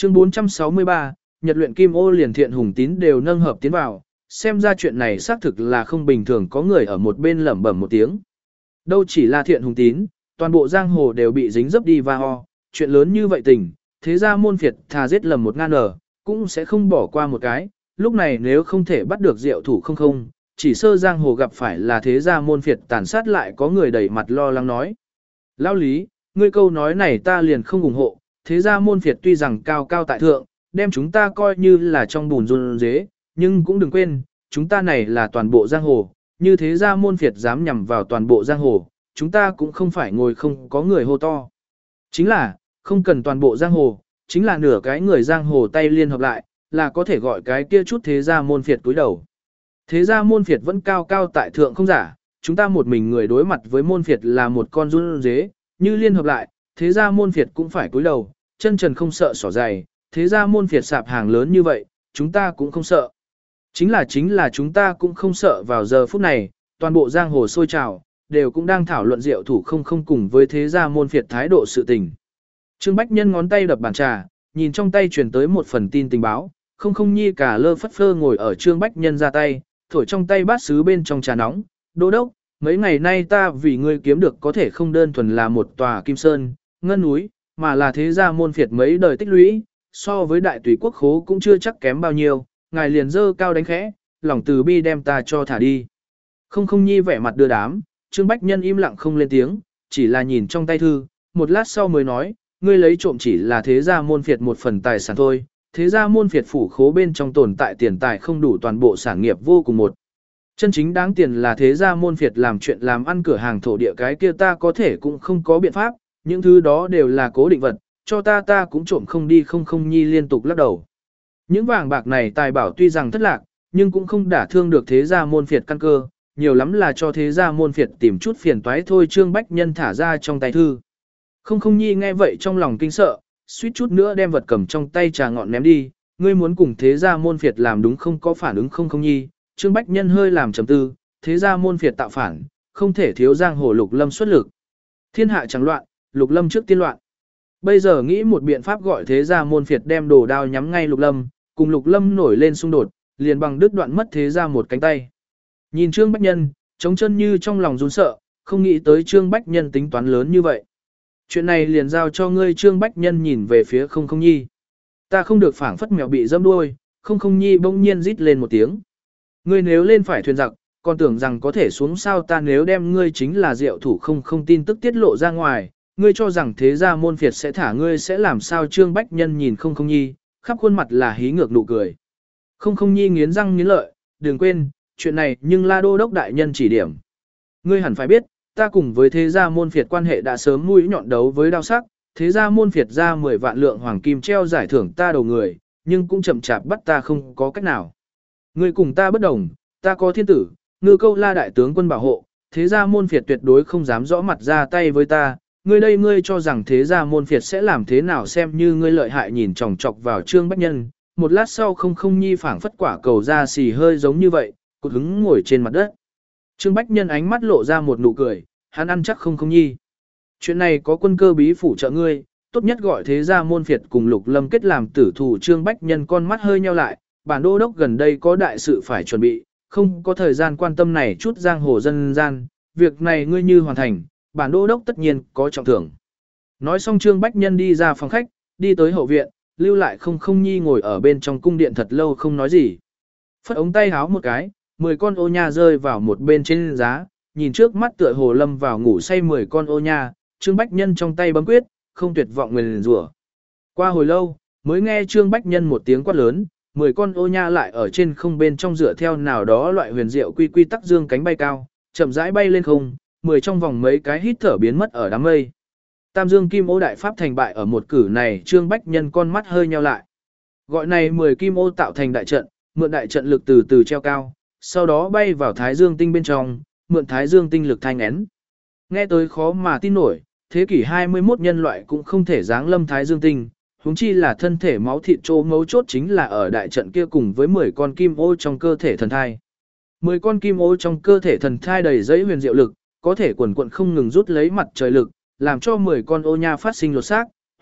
Chương 463, Nhật luyện kim ô liền Thiện Hùng Tín đều nâng hợp tiến vào, xem ra chuyện này xác thực là không bình thường, có người ở một bên lẩm bẩm một tiếng. Đâu chỉ là Thiện Hùng Tín, toàn bộ giang hồ đều bị dính dấp đi va ho, chuyện lớn như vậy tình, thế ra môn phiệt thà giết lầm 1.000 cũng sẽ không bỏ qua một cái, lúc này nếu không thể bắt được diệu thủ không, chỉ sơ giang hồ gặp phải là thế ra môn phiệt tàn sát lại có người đầy mặt lo lắng nói. Lão Lý, ngươi câu nói này ta liền không ủng hộ, thế ra môn phiệt tuy rằng cao cao tại thượng, đem chúng ta coi như là trong bùn run dế, nhưng cũng đừng quên, chúng ta này là toàn bộ giang hồ, như thế ra môn phiệt dám nhằm vào toàn bộ giang hồ, chúng ta cũng không phải ngồi không có người hô to. Chính là, không cần toàn bộ giang hồ, chính là nửa cái người giang hồ tay liên hợp lại, là có thể gọi cái kia chút thế gia môn phiệt túi đầu. Thế gia môn phiệt vẫn cao cao tại thượng không giả, chúng ta một mình người đối mặt với môn phiệt là một con run dế, như liên hợp lại, thế gia môn phiệt cũng phải túi đầu, chân trần không sợ sỏ dày, thế gia môn phiệt sạp hàng lớn như vậy, chúng ta cũng không sợ. Chính là chúng ta cũng không sợ vào giờ phút này, toàn bộ giang hồ sôi trào, đều cũng đang thảo luận diệu thủ không cùng với thế gia môn phiệt thái độ sự tình. Trương Bách Nhân ngón tay đập bàn trà, nhìn trong tay truyền tới một phần tin tình báo, không nhi cả lơ phất phơ ngồi ở Trương Bách Nhân ra tay, thổi trong tay bát sứ bên trong trà nóng, đô đốc, mấy ngày nay ta vì ngươi kiếm được có thể không đơn thuần là một tòa kim sơn, ngân núi, mà là thế gia môn phiệt mấy đời tích lũy, so với đại tùy quốc khố cũng chưa chắc kém bao nhiêu, ngài liền dơ cao đánh khẽ, lòng từ bi đem ta cho thả đi. Không nhi vẻ mặt đưa đám, Trương Bách Nhân im lặng không lên tiếng, chỉ là nhìn trong tay thư, một lát sau mới nói, ngươi lấy trộm chỉ là thế gia môn phiệt một phần tài sản thôi, thế gia môn phiệt phủ khố bên trong tồn tại tiền tài không đủ toàn bộ sản nghiệp vô cùng một. Chân chính đáng tiền là thế gia môn phiệt làm chuyện làm ăn cửa hàng thổ địa cái kia ta có thể cũng không có biện pháp, những thứ đó đều là cố định vật, cho ta cũng trộm không đi. Không nhi liên tục lắc đầu. Những vàng bạc này tài bảo tuy rằng thất lạc, nhưng cũng không đả thương được thế gia môn phiệt căn cơ, nhiều lắm là cho thế gia môn phiệt tìm chút phiền toái thôi. Trương Bách Nhân thả ra trong tay thư. Không nhi nghe vậy trong lòng kinh sợ, suýt chút nữa đem vật cầm trong tay trà ngọn ném đi, ngươi muốn cùng thế gia môn phiệt làm đúng không có phản ứng không nhi. Trương Bách Nhân hơi làm trầm tư, thế gia môn phiệt tạo phản, không thể thiếu giang hồ Lục Lâm xuất lực. Thiên hạ chẳng loạn, Lục Lâm trước tiên loạn. Bây giờ nghĩ một biện pháp gọi thế gia môn phiệt đem đồ đao nhắm ngay Lục Lâm, cùng Lục Lâm nổi lên xung đột, liền bằng đứt đoạn mất thế gia một cánh tay. Nhìn Trương Bách Nhân, trống chân như trong lòng run sợ, không nghĩ tới Trương Bách Nhân tính toán lớn như vậy. Chuyện này liền giao cho ngươi. Trương Bách Nhân nhìn về phía không nhi. Ta không được phảng phất mèo bị dẫm đuôi. Không nhi bỗng nhiên rít lên một tiếng. Ngươi nếu lên phải thuyền giặc, còn tưởng rằng có thể xuống sao? Ta nếu đem ngươi chính là diệu thủ không tin tức tiết lộ ra ngoài, ngươi cho rằng thế gia môn phiệt sẽ thả ngươi sẽ làm sao? Trương Bách Nhân nhìn không nhi, khắp khuôn mặt là hí ngược nụ cười. Không nhi nghiến răng nghiến lợi, đừng quên, chuyện này nhưng La Đô đốc đại nhân chỉ điểm. Ngươi hẳn phải biết, ta cùng với thế gia môn phiệt quan hệ đã sớm mũi nhọn đấu với đao sắc, thế gia môn phiệt ra 10 vạn lượng hoàng kim treo giải thưởng ta đầu người, nhưng cũng chậm chạp bắt ta không có cách nào. Ngươi cùng ta bất đồng, ta có thiên tử, Ngư Câu La đại tướng quân bảo hộ, thế gia môn phiệt tuyệt đối không dám rõ mặt ra tay với ta. Ngươi cho rằng thế gia môn phiệt sẽ làm thế nào? Xem như ngươi lợi hại. Nhìn chòng chọc vào Trương Bách Nhân, một lát sau không nhi phảng phất quả cầu ra xì hơi giống như vậy, cụt hứng ngồi trên mặt đất. Trương Bách Nhân ánh mắt lộ ra một nụ cười, hắn ăn chắc không nhi. Chuyện này có quân cơ bí phủ trợ ngươi, tốt nhất gọi thế gia môn phiệt cùng Lục Lâm kết làm tử thủ. Trương Bách Nhân con mắt hơi nheo lại, bản đô đốc gần đây có đại sự phải chuẩn bị, không có thời gian quan tâm này chút giang hồ dân gian, việc này ngươi như hoàn thành, bản đô đốc tất nhiên có trọng thưởng. Nói xong Trương Bách Nhân đi ra phòng khách, đi tới hậu viện, lưu lại không nhi ngồi ở bên trong cung điện thật lâu không nói gì. Phất ống tay háo một cái, 10 con ô nha rơi vào một bên trên giá, nhìn trước mắt tựa hồ lâm vào ngủ say 10 con ô nha, Trương Bách Nhân trong tay bấm quyết, không tuyệt vọng nguyền rủa. Qua hồi lâu, mới nghe Trương Bách Nhân một tiếng quát lớn, 10 con ô nha lại ở trên không bên trong dựa theo nào đó loại huyền diệu quy tắc dương cánh bay cao, chậm rãi bay lên không, 10 trong vòng mấy cái hít thở biến mất ở đám mây. Tam Dương Kim Ô đại pháp thành bại ở một cử này. Trương Bách Nhân con mắt hơi nheo lại. Gọi này 10 kim ô tạo thành đại trận, mượn đại trận lực từ từ treo cao, sau đó bay vào Thái Dương tinh bên trong, mượn Thái Dương tinh lực thanh én. Nghe tới khó mà tin nổi, thế kỷ 21 nhân loại cũng không thể giáng lâm Thái Dương tinh, huống chi là thân thể máu thịt chỗ mấu chốt chính là ở đại trận kia cùng với 10 con kim ô trong cơ thể thần thai. 10 con kim ô trong cơ thể thần thai đầy dẫy huyền diệu lực, có thể quần quận không ngừng rút lấy mặt trời lực, làm cho 10 con ô nha phát sinh lột xác,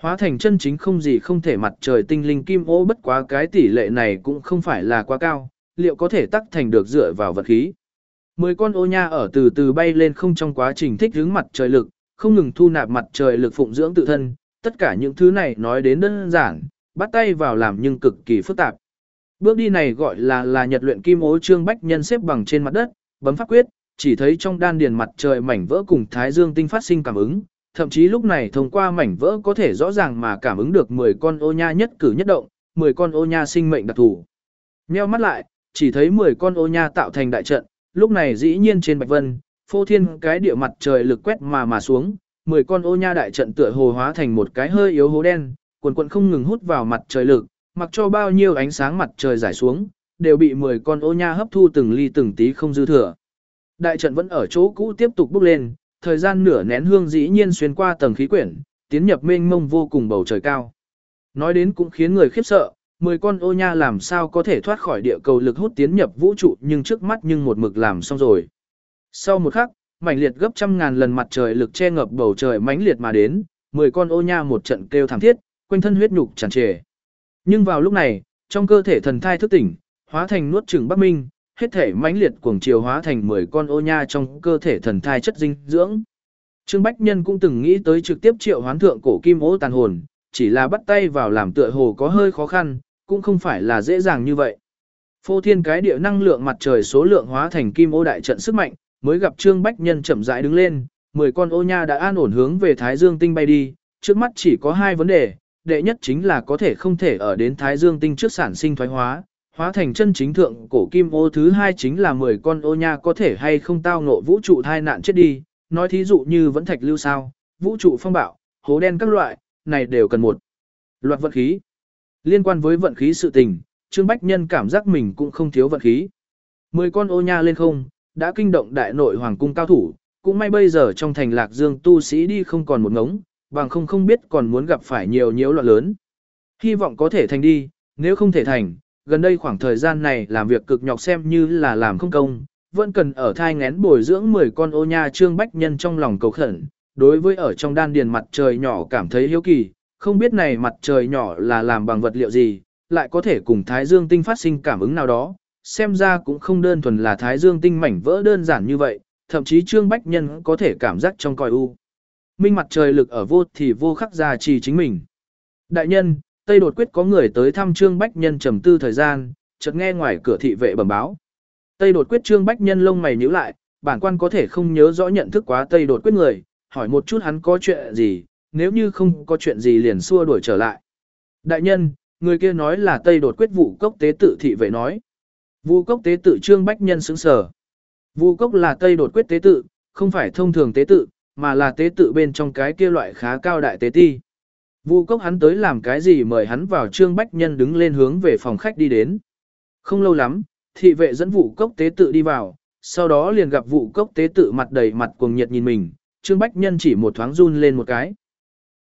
Hóa thành chân chính không gì không thể mặt trời tinh linh kim ô, bất quá cái tỷ lệ này cũng không phải là quá cao, liệu có thể tắc thành được dựa vào vật khí. 10 con ô nha ở từ từ bay lên không trong quá trình thích ứng mặt trời lực, không ngừng thu nạp mặt trời lực phụng dưỡng tự thân, tất cả những thứ này nói đến đơn giản, bắt tay vào làm nhưng cực kỳ phức tạp. Bước đi này gọi là nhật luyện kim ô. Trương Bách Nhân xếp bằng trên mặt đất, bấm pháp quyết, chỉ thấy trong đan điền mặt trời mảnh vỡ cùng thái dương tinh phát sinh cảm ứng, thậm chí lúc này thông qua mảnh vỡ có thể rõ ràng mà cảm ứng được 10 con ô nha nhất cử nhất động, 10 con ô nha sinh mệnh đặc thù. Nheo mắt lại, chỉ thấy 10 con ô nha tạo thành đại trận, lúc này dĩ nhiên trên bạch vân, phô thiên cái địa mặt trời lực quét mà xuống, 10 con ô nha đại trận tựa hồ hóa thành một cái hơi yếu hố đen, quần quần không ngừng hút vào mặt trời lực, mặc cho bao nhiêu ánh sáng mặt trời rải xuống, đều bị 10 con ô nha hấp thu từng ly từng tí không dư thừa. Đại trận vẫn ở chỗ cũ tiếp tục bốc lên, thời gian nửa nén hương dĩ nhiên xuyên qua tầng khí quyển, tiến nhập mênh mông vô cùng bầu trời cao. Nói đến cũng khiến người khiếp sợ, 10 con ô nha làm sao có thể thoát khỏi địa cầu lực hút tiến nhập vũ trụ, nhưng trước mắt nhưng một mực làm xong rồi. Sau một khắc, mãnh liệt gấp trăm ngàn lần mặt trời lực che ngập bầu trời mãnh liệt mà đến, 10 con ô nha một trận kêu thảm thiết, quanh thân huyết nhục tràn trề. Nhưng vào lúc này, trong cơ thể thần thai thức tỉnh, hóa thành nuốt chửng Bắc Minh, hết thể mãnh liệt cuồng chiều hóa thành 10 con ô nha trong cơ thể thần thai chất dinh dưỡng. Trương Bách Nhân cũng từng nghĩ tới trực tiếp triệu hoán thượng cổ kim ô tàn hồn, chỉ là bắt tay vào làm tựa hồ có hơi khó khăn, cũng không phải là dễ dàng như vậy. Phô thiên cái địa năng lượng mặt trời số lượng hóa thành kim ô đại trận sức mạnh, mới gặp Trương Bách Nhân chậm rãi đứng lên, 10 con ô nha đã an ổn hướng về Thái Dương tinh bay đi, trước mắt chỉ có 2 vấn đề, đệ nhất chính là có thể không thể ở đến Thái Dương tinh trước sản sinh thoái hóa, hóa thành chân chính thượng cổ kim ô, thứ hai chính là 10 con ô nha có thể hay không tao ngộ vũ trụ thai nạn chết đi, nói thí dụ như vẫn thạch lưu sao, vũ trụ phong bạo, hố đen các loại, này đều cần một loạt vận khí. Liên quan với vận khí sự tình, Trương Bách Nhân cảm giác mình cũng không thiếu vận khí. 10 con ô nha lên không, đã kinh động đại nội hoàng cung cao thủ, cũng may bây giờ trong thành Lạc Dương tu sĩ đi không còn một ngống, bằng không biết còn muốn gặp phải nhiều nhiễu loạn lớn. Hy vọng có thể thành đi, nếu không thể thành, gần đây khoảng thời gian này làm việc cực nhọc xem như là làm không công, vẫn cần ở thai ngén bồi dưỡng 10 con ô nha. Trương Bách Nhân trong lòng cầu khẩn, đối với ở trong đan điền mặt trời nhỏ cảm thấy hiếu kỳ, không biết này mặt trời nhỏ là làm bằng vật liệu gì, lại có thể cùng Thái Dương tinh phát sinh cảm ứng nào đó, xem ra cũng không đơn thuần là Thái Dương tinh mảnh vỡ đơn giản như vậy, thậm chí Trương Bách Nhân có thể cảm giác trong cõi u minh mặt trời lực ở vô thì vô khắc gia trì chính mình. Đại nhân, Tây đột quyết có người tới thăm. Trương Bách Nhân trầm tư thời gian, chợt nghe ngoài cửa thị vệ bẩm báo. Tây đột quyết. Trương Bách Nhân lông mày nhíu lại, bản quan có thể không nhớ rõ nhận thức quá Tây đột quyết người, hỏi một chút hắn có chuyện gì, nếu như không có chuyện gì liền xua đuổi trở lại. Đại nhân, người kia nói là Tây đột quyết Vụ Cốc tế tự. Thị vệ nói. Vụ Cốc tế tự. Trương Bách Nhân sững sờ. Vụ Cốc là Tây đột quyết tế tự, không phải thông thường tế tự, mà là tế tự bên trong cái kia loại khá cao đại tế ti. Vụ Cốc hắn tới làm cái gì mời hắn vào? Trương Bách Nhân đứng lên hướng về phòng khách đi đến. Không lâu lắm, thị vệ dẫn Vụ Cốc tế tự đi vào, sau đó liền gặp Vụ Cốc tế tự mặt đầy mặt cuồng nhiệt nhìn mình. Trương Bách Nhân chỉ một thoáng run lên một cái.